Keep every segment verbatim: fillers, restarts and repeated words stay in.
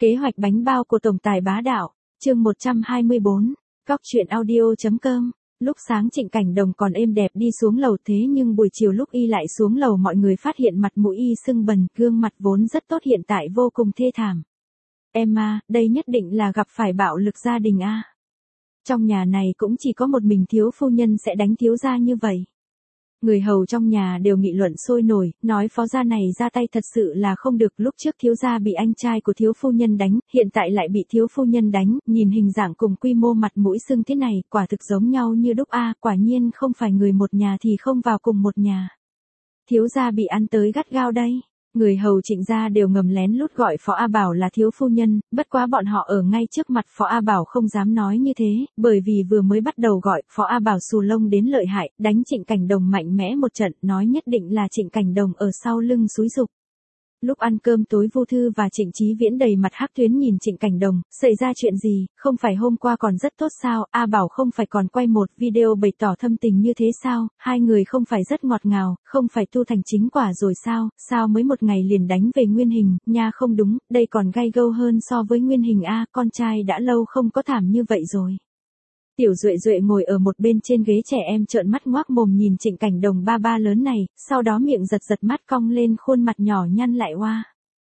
Kế hoạch bánh bao của tổng tài bá đạo, chương một trăm hai mươi bốn, Cóc truyện audio.com. Lúc sáng Trịnh Cảnh Đồng còn êm đẹp đi xuống lầu, thế nhưng buổi chiều lúc y lại xuống lầu mọi người phát hiện mặt mũi y sưng bần, gương mặt vốn rất tốt hiện tại vô cùng thê thảm. Em à, đây nhất định là gặp phải bạo lực gia đình a. À. Trong nhà này cũng chỉ có một mình thiếu phu nhân sẽ đánh thiếu gia như vậy. Người hầu trong nhà đều nghị luận sôi nổi, nói phó gia này ra tay thật sự là không được, lúc trước thiếu gia bị anh trai của thiếu phu nhân đánh, hiện tại lại bị thiếu phu nhân đánh, nhìn hình dạng cùng quy mô mặt mũi sưng thế này, quả thực giống nhau như đúc a, à, quả nhiên không phải người một nhà thì không vào cùng một nhà. Thiếu gia bị ăn tới gắt gao đây. Người hầu Trịnh gia đều ngầm lén lút gọi Phó A Bảo là thiếu phu nhân, bất quá bọn họ ở ngay trước mặt Phó A Bảo không dám nói như thế, bởi vì vừa mới bắt đầu gọi, Phó A Bảo xù lông đến lợi hại, đánh Trịnh Cảnh Đồng mạnh mẽ một trận, nói nhất định là Trịnh Cảnh Đồng ở sau lưng xúi giục. Lúc ăn cơm tối Vu Thư và Trịnh Chí Viễn đầy mặt hắc tuyến nhìn Trịnh Cảnh Đồng, xảy ra chuyện gì, không phải hôm qua còn rất tốt sao, A Bảo không phải còn quay một video bày tỏ thâm tình như thế sao, hai người không phải rất ngọt ngào, không phải tu thành chính quả rồi sao, sao mới một ngày liền đánh về nguyên hình, nha không đúng, đây còn gay gâu hơn so với nguyên hình a, con trai đã lâu không có thảm như vậy rồi. Tiểu Duệ Duệ ngồi ở một bên trên ghế trẻ em trợn mắt ngoác mồm nhìn Trịnh Cảnh Đồng ba ba lớn này, sau đó miệng giật giật mắt cong lên, khuôn mặt nhỏ nhăn lại oa.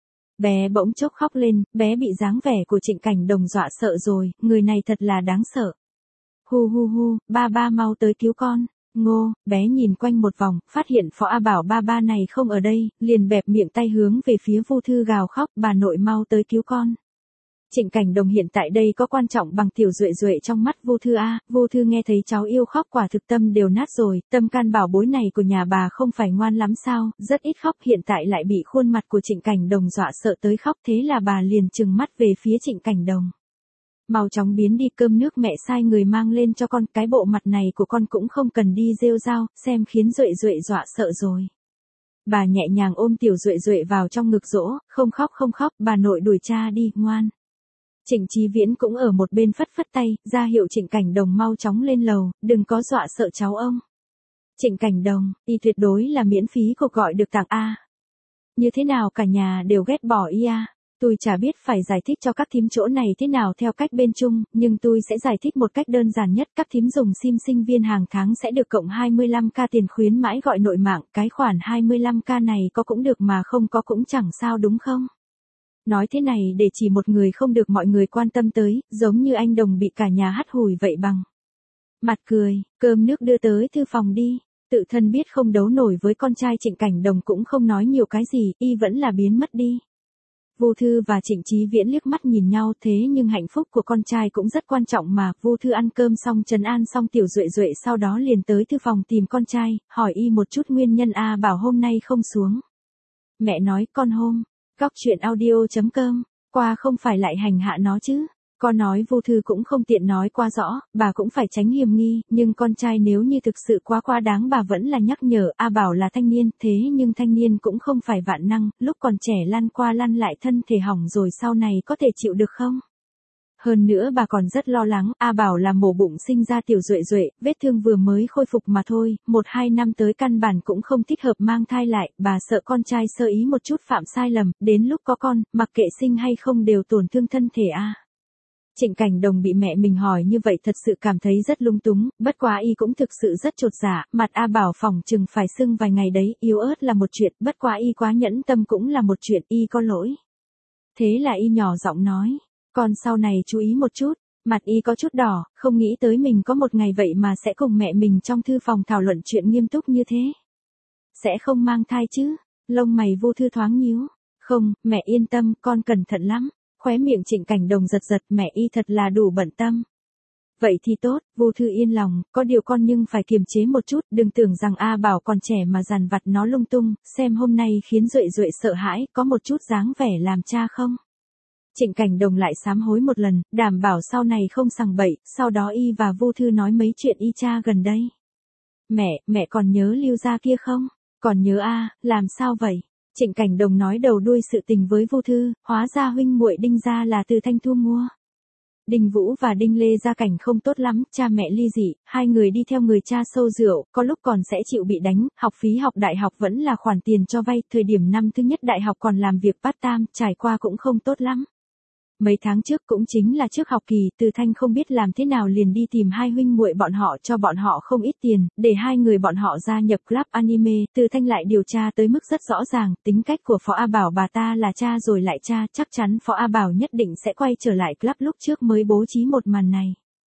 Bé bỗng chốc khóc lên, bé bị dáng vẻ của Trịnh Cảnh Đồng dọa sợ rồi, người này thật là đáng sợ. Hu hu hu, ba ba mau tới cứu con. Ngô, bé nhìn quanh một vòng, phát hiện Phó A Bảo ba ba này không ở đây, liền bẹp miệng tay hướng về phía Vu Thư gào khóc, bà nội mau tới cứu con. Trịnh Cảnh Đồng hiện tại đây có quan trọng bằng Tiểu Duệ Duệ trong mắt Vu Thư a, Vu Thư nghe thấy cháu yêu khóc quả thực tâm đều nát rồi, tâm can bảo bối này của nhà bà không phải ngoan lắm sao, rất ít khóc, hiện tại lại bị khuôn mặt của Trịnh Cảnh Đồng dọa sợ tới khóc, thế là bà liền trừng mắt về phía Trịnh Cảnh Đồng. Mau chóng biến đi, cơm nước mẹ sai người mang lên cho con, cái bộ mặt này của con cũng không cần đi rêu rao, xem khiến Duệ Duệ dọa sợ rồi. Bà nhẹ nhàng ôm Tiểu Duệ Duệ vào trong ngực dỗ, không khóc không khóc, bà nội đuổi cha đi, ngoan. Trịnh Chí Viễn cũng ở một bên phất phất tay, ra hiệu Trịnh Cảnh Đồng mau chóng lên lầu, đừng có dọa sợ cháu ông. Trịnh Cảnh Đồng, y tuyệt đối là miễn phí cuộc gọi được tặng A. Như thế nào cả nhà đều ghét bỏ y a. Tôi chả biết phải giải thích cho các thím chỗ này thế nào theo cách bên chung, nhưng tôi sẽ giải thích một cách đơn giản nhất, các thím dùng sim sinh viên hàng tháng sẽ được cộng hai mươi lăm k tiền khuyến mãi gọi nội mạng, cái khoản hai mươi lăm k này có cũng được mà không có cũng chẳng sao đúng không? Nói thế này để chỉ một người không được mọi người quan tâm tới, giống như anh Đồng bị cả nhà hắt hủi vậy bằng. Mặt cười, cơm nước đưa tới thư phòng đi, tự thân biết không đấu nổi với con trai Trịnh Cảnh Đồng cũng không nói nhiều cái gì, y vẫn là biến mất đi. Vu Thư và Trịnh Chí Viễn liếc mắt nhìn nhau, thế nhưng hạnh phúc của con trai cũng rất quan trọng mà. Vu Thư ăn cơm xong trấn an xong Tiểu Duệ Duệ, sau đó liền tới thư phòng tìm con trai, hỏi y một chút nguyên nhân A Bảo hôm nay không xuống. Mẹ nói con hôm, Cóc truyện audio.com, qua không phải lại hành hạ nó chứ. Con nói Vu Thư cũng không tiện nói qua rõ, bà cũng phải tránh hiềm nghi, nhưng con trai nếu như thực sự quá quá đáng bà vẫn là nhắc nhở. A Bảo là thanh niên, thế nhưng thanh niên cũng không phải vạn năng, lúc còn trẻ lăn qua lăn lại thân thể hỏng rồi sau này có thể chịu được không? Hơn nữa bà còn rất lo lắng, A Bảo là mổ bụng sinh ra Tiểu Duệ Duệ, vết thương vừa mới khôi phục mà thôi, một hai năm tới căn bản cũng không thích hợp mang thai lại, bà sợ con trai sơ ý một chút phạm sai lầm, đến lúc có con, mặc kệ sinh hay không đều tổn thương thân thể a. Trịnh Cảnh Đồng bị mẹ mình hỏi như vậy thật sự cảm thấy rất lung túng, bất quá y cũng thực sự rất chột dạ, mặt A Bảo phỏng chừng phải sưng vài ngày đấy, yếu ớt là một chuyện, bất quá y quá nhẫn tâm cũng là một chuyện, y có lỗi. Thế là y nhỏ giọng nói, con sau này chú ý một chút, mặt y có chút đỏ, không nghĩ tới mình có một ngày vậy mà sẽ cùng mẹ mình trong thư phòng thảo luận chuyện nghiêm túc như thế. Sẽ không mang thai chứ? Lông mày Vu Thư thoáng nhíu. Không, mẹ yên tâm, con cẩn thận lắm. Khóe miệng Trịnh Cảnh Đồng giật giật, mẹ y thật là đủ bận tâm. Vậy thì tốt, Vu Thư yên lòng, có điều con nhưng phải kiềm chế một chút, đừng tưởng rằng A Bảo còn trẻ mà dằn vặt nó lung tung, xem hôm nay khiến Duệ Duệ sợ hãi, có một chút dáng vẻ làm cha không? Trịnh Cảnh Đồng lại sám hối một lần, đảm bảo sau này không sằng bậy, sau đó y và Vu Thư nói mấy chuyện y cha gần đây. Mẹ, mẹ còn nhớ Lưu gia kia không? Còn nhớ a, làm sao vậy? Trịnh Cảnh Đồng nói đầu đuôi sự tình với Vu Thư, hóa ra huynh muội Đinh gia là từ Thanh Thu mua. Đinh Vũ và Đinh Lê gia cảnh không tốt lắm, cha mẹ ly dị, hai người đi theo người cha sâu rượu, có lúc còn sẽ chịu bị đánh, học phí học đại học vẫn là khoản tiền cho vay, thời điểm năm thứ nhất đại học còn làm việc part time, trải qua cũng không tốt lắm. Mấy tháng trước cũng chính là trước học kỳ, Từ Thanh không biết làm thế nào liền đi tìm hai huynh muội bọn họ cho bọn họ không ít tiền, để hai người bọn họ gia nhập club anime. Từ Thanh lại điều tra tới mức rất rõ ràng, tính cách của Phó A Bảo bà ta là cha rồi lại cha, chắc chắn Phó A Bảo nhất định sẽ quay trở lại club lúc trước mới bố trí một màn này.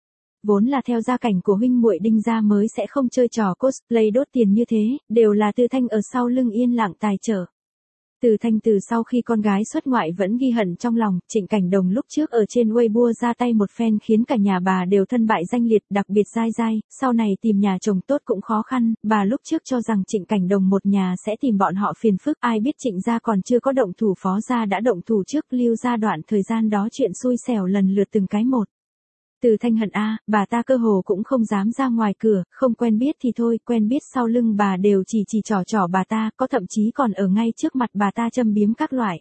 Vốn là theo gia cảnh của huynh muội Đinh gia mới sẽ không chơi trò cosplay đốt tiền như thế, đều là Từ Thanh ở sau lưng yên lặng tài trợ. Từ Thanh từ sau khi con gái xuất ngoại vẫn ghi hận trong lòng, Trịnh Cảnh Đồng lúc trước ở trên Weibo ra tay một phen khiến cả nhà bà đều thân bại danh liệt, đặc biệt Giai Giai, sau này tìm nhà chồng tốt cũng khó khăn, bà lúc trước cho rằng Trịnh Cảnh Đồng một nhà sẽ tìm bọn họ phiền phức, ai biết Trịnh gia còn chưa có động thủ Phó gia đã động thủ trước, Lưu gia đoạn thời gian đó chuyện xui xẻo lần lượt từng cái một. Từ Thanh hận a, bà ta cơ hồ cũng không dám ra ngoài cửa, không quen biết thì thôi, quen biết sau lưng bà đều chỉ chỉ trò trò bà ta, có thậm chí còn ở ngay trước mặt bà ta châm biếm các loại.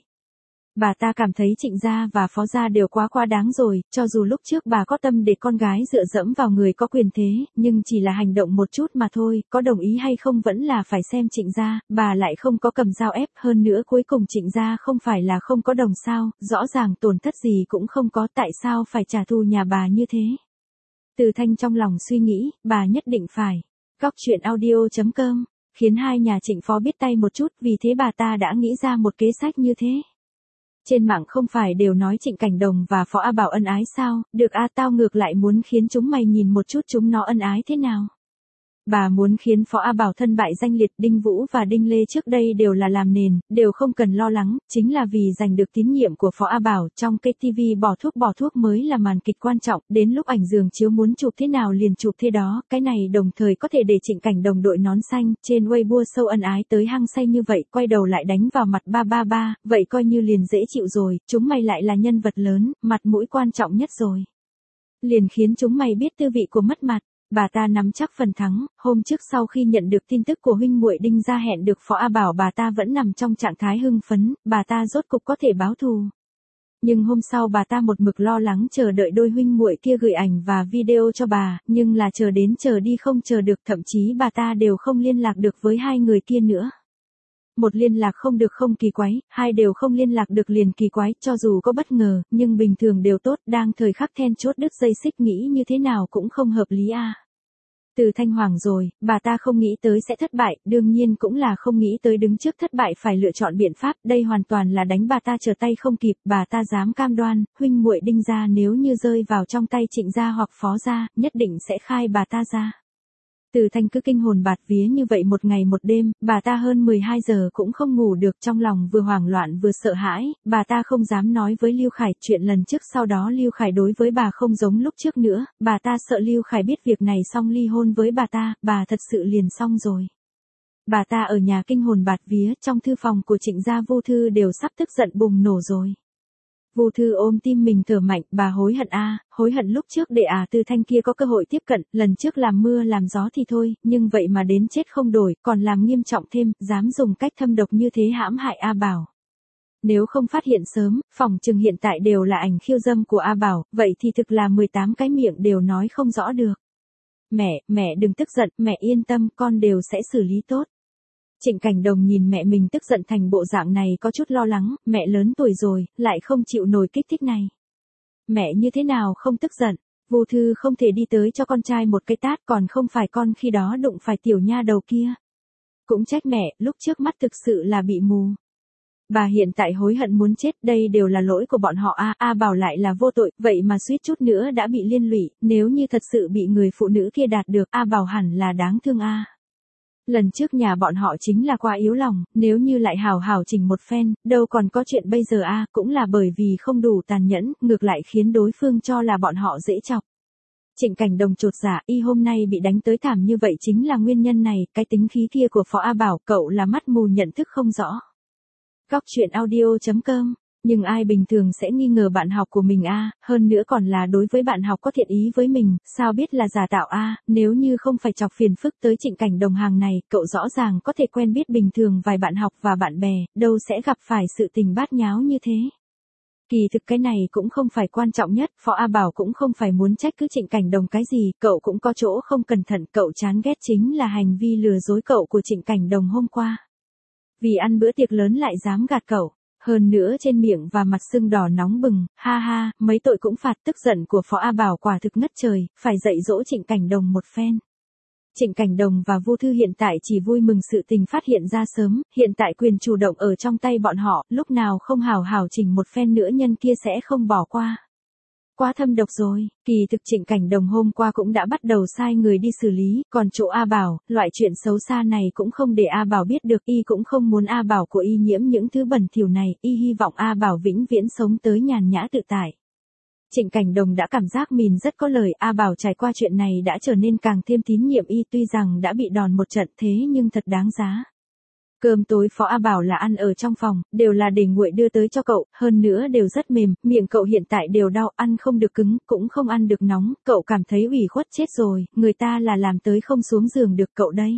Bà ta cảm thấy Trịnh gia và Phó gia đều quá quá đáng rồi, cho dù lúc trước bà có tâm để con gái dựa dẫm vào người có quyền thế, nhưng chỉ là hành động một chút mà thôi, có đồng ý hay không vẫn là phải xem Trịnh gia, bà lại không có cầm dao ép, hơn nữa cuối cùng Trịnh gia không phải là không có đồng sao, rõ ràng tổn thất gì cũng không có, tại sao phải trả thù nhà bà như thế. Từ Thanh trong lòng suy nghĩ, bà nhất định phải. Góc truyện audio chấm com, khiến hai nhà Trịnh Phó biết tay một chút, vì thế bà ta đã nghĩ ra một kế sách như thế. Trên mạng không phải đều nói Trịnh Cảnh Đồng và Phó A Bảo ân ái sao, được a, tao ngược lại muốn khiến chúng mày nhìn một chút chúng nó ân ái thế nào. Bà muốn khiến Phó A Bảo thân bại danh liệt, Đinh Vũ và Đinh Lê trước đây đều là làm nền, đều không cần lo lắng, chính là vì giành được tín nhiệm của Phó A Bảo, trong cái ti vi bỏ thuốc bỏ thuốc mới là màn kịch quan trọng, đến lúc ảnh giường chiếu muốn chụp thế nào liền chụp thế đó, cái này đồng thời có thể để Trịnh Cảnh Đồng đội nón xanh, trên Weibo sâu ân ái tới hăng say như vậy, quay đầu lại đánh vào mặt ba ba ba, vậy coi như liền dễ chịu rồi, chúng mày lại là nhân vật lớn, mặt mũi quan trọng nhất rồi. Liền khiến chúng mày biết tư vị của mất mặt. Bà ta nắm chắc phần thắng, hôm trước sau khi nhận được tin tức của huynh muội Đinh gia hẹn được Phó A Bảo, bà ta vẫn nằm trong trạng thái hưng phấn, bà ta rốt cục có thể báo thù. Nhưng hôm sau bà ta một mực lo lắng chờ đợi đôi huynh muội kia gửi ảnh và video cho bà, nhưng là chờ đến chờ đi không chờ được, thậm chí bà ta đều không liên lạc được với hai người kia nữa. Một liên lạc không được không kỳ quái, hai đều không liên lạc được liền kỳ quái, cho dù có bất ngờ, nhưng bình thường đều tốt, đang thời khắc then chốt đứt dây xích nghĩ như thế nào cũng không hợp lý a. Từ Thanh hoảng rồi, bà ta không nghĩ tới sẽ thất bại, đương nhiên cũng là không nghĩ tới đứng trước thất bại phải lựa chọn biện pháp, đây hoàn toàn là đánh bà ta trở tay không kịp, bà ta dám cam đoan, huynh muội Đinh gia nếu như rơi vào trong tay Trịnh gia hoặc Phó gia, nhất định sẽ khai bà ta ra. Từ Thanh cứ kinh hồn bạt vía như vậy một ngày một đêm, bà ta hơn mười hai giờ cũng không ngủ được, trong lòng vừa hoảng loạn vừa sợ hãi, bà ta không dám nói với Lưu Khải chuyện lần trước, sau đó Lưu Khải đối với bà không giống lúc trước nữa, bà ta sợ Lưu Khải biết việc này xong ly hôn với bà ta, bà thật sự liền xong rồi. Bà ta ở nhà kinh hồn bạt vía, trong thư phòng của Trịnh gia Vu Thư đều sắp tức giận bùng nổ rồi. Vu Thư ôm tim mình thở mạnh, bà hối hận a, hối hận lúc trước để à Từ Thanh kia có cơ hội tiếp cận, lần trước làm mưa làm gió thì thôi, nhưng vậy mà đến chết không đổi, còn làm nghiêm trọng thêm, dám dùng cách thâm độc như thế hãm hại A Bảo. Nếu không phát hiện sớm, phòng chừng hiện tại đều là ảnh khiêu dâm của A Bảo, vậy thì thực là mười tám cái miệng đều nói không rõ được. Mẹ, mẹ đừng tức giận, mẹ yên tâm, con đều sẽ xử lý tốt. Trịnh Cảnh Đồng nhìn mẹ mình tức giận thành bộ dạng này có chút lo lắng, mẹ lớn tuổi rồi, lại không chịu nổi kích thích này. Mẹ như thế nào không tức giận, Vu Thư không thể đi tới cho con trai một cái tát, còn không phải con khi đó đụng phải tiểu nha đầu kia. Cũng trách mẹ, lúc trước mắt thực sự là bị mù. Bà hiện tại hối hận muốn chết, đây đều là lỗi của bọn họ a, A Bảo lại là vô tội, vậy mà suýt chút nữa đã bị liên lụy, nếu như thật sự bị người phụ nữ kia đạt được, A Bảo hẳn là đáng thương a. Lần trước nhà bọn họ chính là quá yếu lòng, nếu như lại hào hào chỉnh một phen, đâu còn có chuyện bây giờ a, cũng là bởi vì không đủ tàn nhẫn, ngược lại khiến đối phương cho là bọn họ dễ chọc. Trịnh Cảnh Đồng chột dạ, y hôm nay bị đánh tới thảm như vậy chính là nguyên nhân này, cái tính khí kia của Phó A Bảo, cậu là mắt mù nhận thức không rõ. Góc truyện audio chấm com. Nhưng ai bình thường sẽ nghi ngờ bạn học của mình a, hơn nữa còn là đối với bạn học có thiện ý với mình, sao biết là giả tạo a, nếu như không phải chọc phiền phức tới Trịnh Cảnh Đồng hàng này, cậu rõ ràng có thể quen biết bình thường vài bạn học và bạn bè, đâu sẽ gặp phải sự tình bát nháo như thế. Kỳ thực cái này cũng không phải quan trọng nhất, Phó A Bảo cũng không phải muốn trách cứ Trịnh Cảnh Đồng cái gì, cậu cũng có chỗ không cẩn thận, cậu chán ghét chính là hành vi lừa dối cậu của Trịnh Cảnh Đồng hôm qua. Vì ăn bữa tiệc lớn lại dám gạt cậu. Hơn nữa trên miệng và mặt sưng đỏ nóng bừng, ha ha, mấy tội cũng phạt. Tức giận của Phó A Bảo quả thực ngất trời, phải dạy dỗ Trịnh Cảnh Đồng một phen. Trịnh Cảnh Đồng và Vu Thư hiện tại chỉ vui mừng sự tình phát hiện ra sớm, hiện tại quyền chủ động ở trong tay bọn họ, lúc nào không hào hào chỉnh một phen nữa nhân kia sẽ không bỏ qua. Quá thâm độc rồi, kỳ thực Trịnh Cảnh Đồng hôm qua cũng đã bắt đầu sai người đi xử lý, còn chỗ A Bảo, loại chuyện xấu xa này cũng không để A Bảo biết được, y cũng không muốn A Bảo của y nhiễm những thứ bẩn thỉu này, y hy vọng A Bảo vĩnh viễn sống tới nhàn nhã tự tại. Trịnh Cảnh Đồng đã cảm giác mình rất có lời, A Bảo trải qua chuyện này đã trở nên càng thêm tín nhiệm y, tuy rằng đã bị đòn một trận thế nhưng thật đáng giá. Cơm tối Phó A Bảo là ăn ở trong phòng, đều là để nguội đưa tới cho cậu, hơn nữa đều rất mềm, miệng cậu hiện tại đều đau, ăn không được cứng, cũng không ăn được nóng, cậu cảm thấy ủy khuất chết rồi, người ta là làm tới không xuống giường được cậu đây.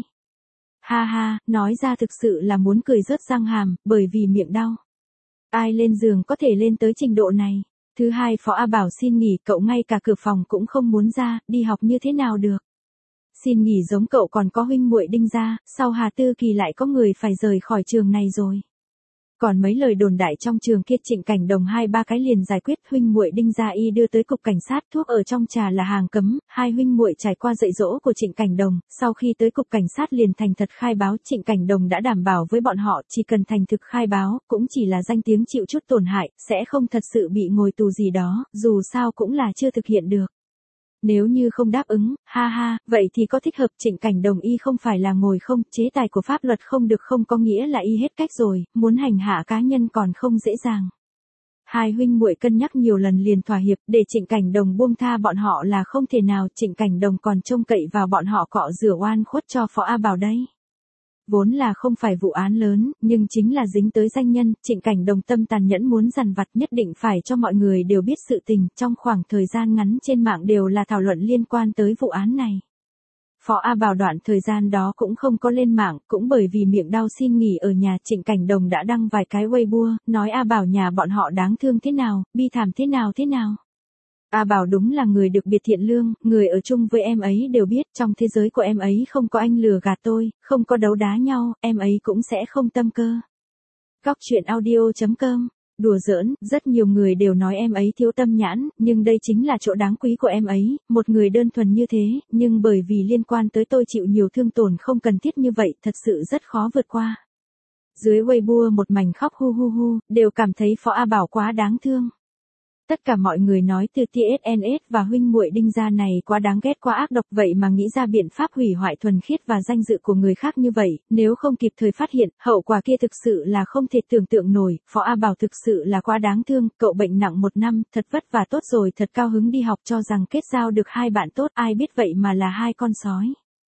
Ha ha, nói ra thực sự là muốn cười rớt răng hàm, bởi vì miệng đau. Ai lên giường có thể lên tới trình độ này. Thứ hai Phó A Bảo xin nghỉ, cậu ngay cả cửa phòng cũng không muốn ra, đi học như thế nào được. Xin nghỉ giống cậu còn có huynh muội Đinh gia, sau Hà Tư Kỳ lại có người phải rời khỏi trường này rồi. Còn mấy lời đồn đại trong trường kia Trịnh Cảnh Đồng hai ba cái liền giải quyết, huynh muội Đinh gia y đưa tới cục cảnh sát, thuốc ở trong trà là hàng cấm, hai huynh muội trải qua dạy dỗ của Trịnh Cảnh Đồng, sau khi tới cục cảnh sát liền thành thật khai báo, Trịnh Cảnh Đồng đã đảm bảo với bọn họ, chỉ cần thành thực khai báo, cũng chỉ là danh tiếng chịu chút tổn hại, sẽ không thật sự bị ngồi tù gì đó, dù sao cũng là chưa thực hiện được. Nếu như không đáp ứng, ha ha, vậy thì có thích hợp. Trịnh Cảnh Đồng y không phải là ngồi không, chế tài của pháp luật không được không có nghĩa là y hết cách rồi, muốn hành hạ cá nhân còn không dễ dàng. Hai huynh muội cân nhắc nhiều lần liền thỏa hiệp, để Trịnh Cảnh Đồng buông tha bọn họ là không thể nào, Trịnh Cảnh Đồng còn trông cậy vào bọn họ cọ rửa oan khuất cho Phó A Bảo đấy. Vốn là không phải vụ án lớn, nhưng chính là dính tới danh nhân, Trịnh Cảnh Đồng tâm tàn nhẫn muốn dằn vặt, nhất định phải cho mọi người đều biết sự tình, trong khoảng thời gian ngắn trên mạng đều là thảo luận liên quan tới vụ án này. Phó A Bảo đoạn thời gian đó cũng không có lên mạng, cũng bởi vì miệng đau xin nghỉ ở nhà, Trịnh Cảnh Đồng đã đăng vài cái Weibo, nói A Bảo nhà bọn họ đáng thương thế nào, bi thảm thế nào thế nào. A Bảo đúng là người được biệt thiện lương, người ở chung với em ấy đều biết, trong thế giới của em ấy không có anh lừa gạt tôi, không có đấu đá nhau, em ấy cũng sẽ không tâm cơ. Góc truyện audio chấm com, đùa giỡn, rất nhiều người đều nói em ấy thiếu tâm nhãn, nhưng đây chính là chỗ đáng quý của em ấy, một người đơn thuần như thế, nhưng bởi vì liên quan tới tôi chịu nhiều thương tổn không cần thiết như vậy, thật sự rất khó vượt qua. Dưới Weibo một mảnh khóc hu hu hu, đều cảm thấy Phó A Bảo quá đáng thương. Tất cả mọi người nói từ tê ét en ét và huynh muội Đinh gia này quá đáng ghét quá ác độc, vậy mà nghĩ ra biện pháp hủy hoại thuần khiết và danh dự của người khác như vậy, nếu không kịp thời phát hiện, hậu quả kia thực sự là không thể tưởng tượng nổi. Phó A Bảo thực sự là quá đáng thương, cậu bệnh nặng một năm, thật vất vả tốt rồi, thật cao hứng đi học cho rằng kết giao được hai bạn tốt, ai biết vậy mà là hai con sói.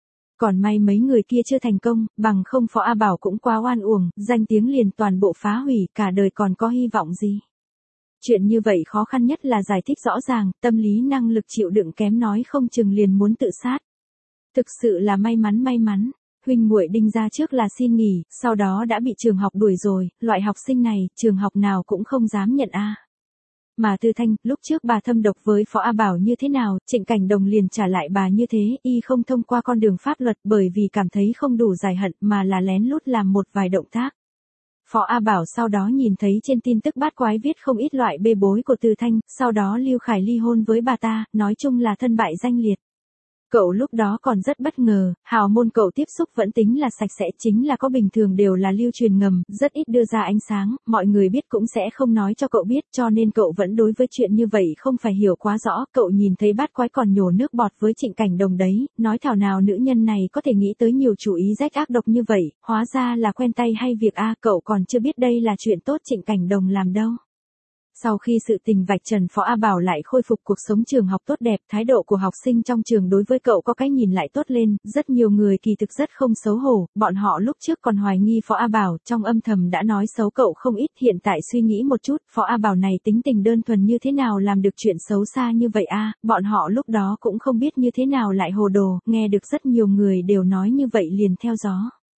Còn may mấy người kia chưa thành công, bằng không Phó A Bảo cũng quá oan uổng, danh tiếng liền toàn bộ phá hủy, cả đời còn có hy vọng gì. Chuyện như vậy khó khăn nhất là giải thích rõ ràng, tâm lý năng lực chịu đựng kém nói không chừng liền muốn tự sát. Thực sự là may mắn may mắn, huynh muội Đinh gia trước là xin nghỉ, sau đó đã bị trường học đuổi rồi, loại học sinh này, trường học nào cũng không dám nhận a. Mà Tư Thanh, lúc trước bà thâm độc với Phó A Bảo như thế nào, Trịnh Cảnh Đồng liền trả lại bà như thế, y không thông qua con đường pháp luật bởi vì cảm thấy không đủ giải hận mà là lén lút làm một vài động tác. Phó A Bảo sau đó nhìn thấy trên tin tức bát quái viết không ít loại bê bối của Từ Thanh, sau đó Lưu Khải ly hôn với bà ta, nói chung là thân bại danh liệt. Cậu lúc đó còn rất bất ngờ, hào môn cậu tiếp xúc vẫn tính là sạch sẽ, chính là có bình thường đều là lưu truyền ngầm, rất ít đưa ra ánh sáng, mọi người biết cũng sẽ không nói cho cậu biết, cho nên cậu vẫn đối với chuyện như vậy không phải hiểu quá rõ. Cậu nhìn thấy bát quái còn nhổ nước bọt với Trịnh Cảnh Đồng đấy, nói thảo nào nữ nhân này có thể nghĩ tới nhiều chủ ý rách ác độc như vậy, hóa ra là quen tay hay việc a, cậu còn chưa biết đây là chuyện tốt Trịnh Cảnh Đồng làm đâu. Sau khi sự tình vạch trần, Phó A Bảo lại khôi phục cuộc sống trường học tốt đẹp, thái độ của học sinh trong trường đối với cậu có cái nhìn lại tốt lên, rất nhiều người kỳ thực rất không xấu hổ, bọn họ lúc trước còn hoài nghi Phó A Bảo, trong âm thầm đã nói xấu cậu không ít, hiện tại suy nghĩ một chút, Phó A Bảo này tính tình đơn thuần như thế nào làm được chuyện xấu xa như vậy a, bọn họ lúc đó cũng không biết như thế nào lại hồ đồ, nghe được rất nhiều người đều nói như vậy liền theo gió.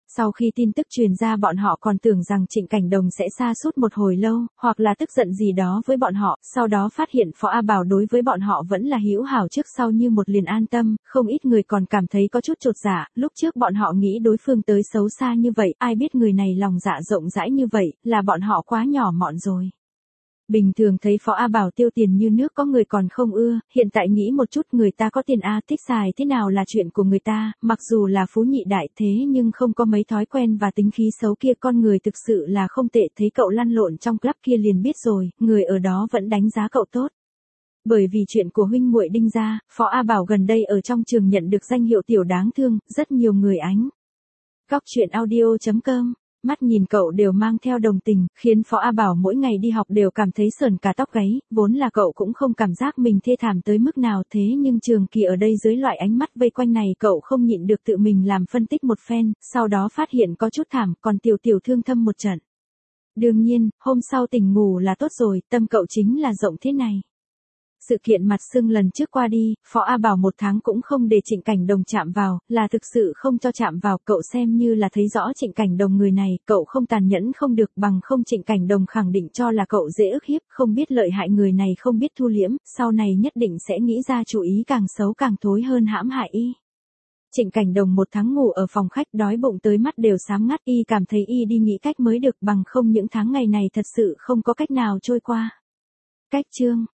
Sau khi tin tức truyền ra bọn họ còn tưởng rằng Trịnh Cảnh Đồng sẽ sa sút một hồi lâu, hoặc là tức giận gì đó với bọn họ, sau đó phát hiện Phó A Bảo đối với bọn họ vẫn là hữu hảo trước sau như một liền an tâm, không ít người còn cảm thấy có chút chột dạ, lúc trước bọn họ nghĩ đối phương tới xấu xa như vậy, ai biết người này lòng dạ rộng rãi như vậy, là bọn họ quá nhỏ mọn rồi. Bình thường thấy Phó A Bảo tiêu tiền như nước có người còn không ưa, hiện tại nghĩ một chút người ta có tiền A thích xài thế nào là chuyện của người ta, mặc dù là phú nhị đại thế nhưng không có mấy thói quen và tính khí xấu kia con người thực sự là không tệ thấy cậu lăn lộn trong club kia liền biết rồi, người ở đó vẫn đánh giá cậu tốt. Bởi vì chuyện của huynh muội Đinh gia, Phó A Bảo gần đây ở trong trường nhận được danh hiệu tiểu đáng thương, rất nhiều người ánh. Góc truyện audio chấm com Mắt nhìn cậu đều mang theo đồng tình, khiến Phó A Bảo mỗi ngày đi học đều cảm thấy sởn cả tóc gáy, vốn là cậu cũng không cảm giác mình thê thảm tới mức nào thế nhưng Trường Kỳ ở đây dưới loại ánh mắt vây quanh này cậu không nhịn được tự mình làm phân tích một phen, sau đó phát hiện có chút thảm, còn tiểu tiểu thương thâm một trận. Đương nhiên, hôm sau tỉnh ngủ là tốt rồi, tâm cậu chính là rộng thế này. Sự kiện mặt sưng lần trước qua đi, Phó A Bảo một tháng cũng không để Trịnh Cảnh Đồng chạm vào, là thực sự không cho chạm vào, cậu xem như là thấy rõ Trịnh Cảnh Đồng người này, cậu không tàn nhẫn không được bằng không Trịnh Cảnh Đồng khẳng định cho là cậu dễ ức hiếp, không biết lợi hại người này không biết thu liễm, sau này nhất định sẽ nghĩ ra chủ ý càng xấu càng thối hơn hãm hại y. Trịnh Cảnh Đồng một tháng ngủ ở phòng khách đói bụng tới mắt đều xám ngắt y cảm thấy y đi nghĩ cách mới được bằng không những tháng ngày này thật sự không có cách nào trôi qua. Cách chương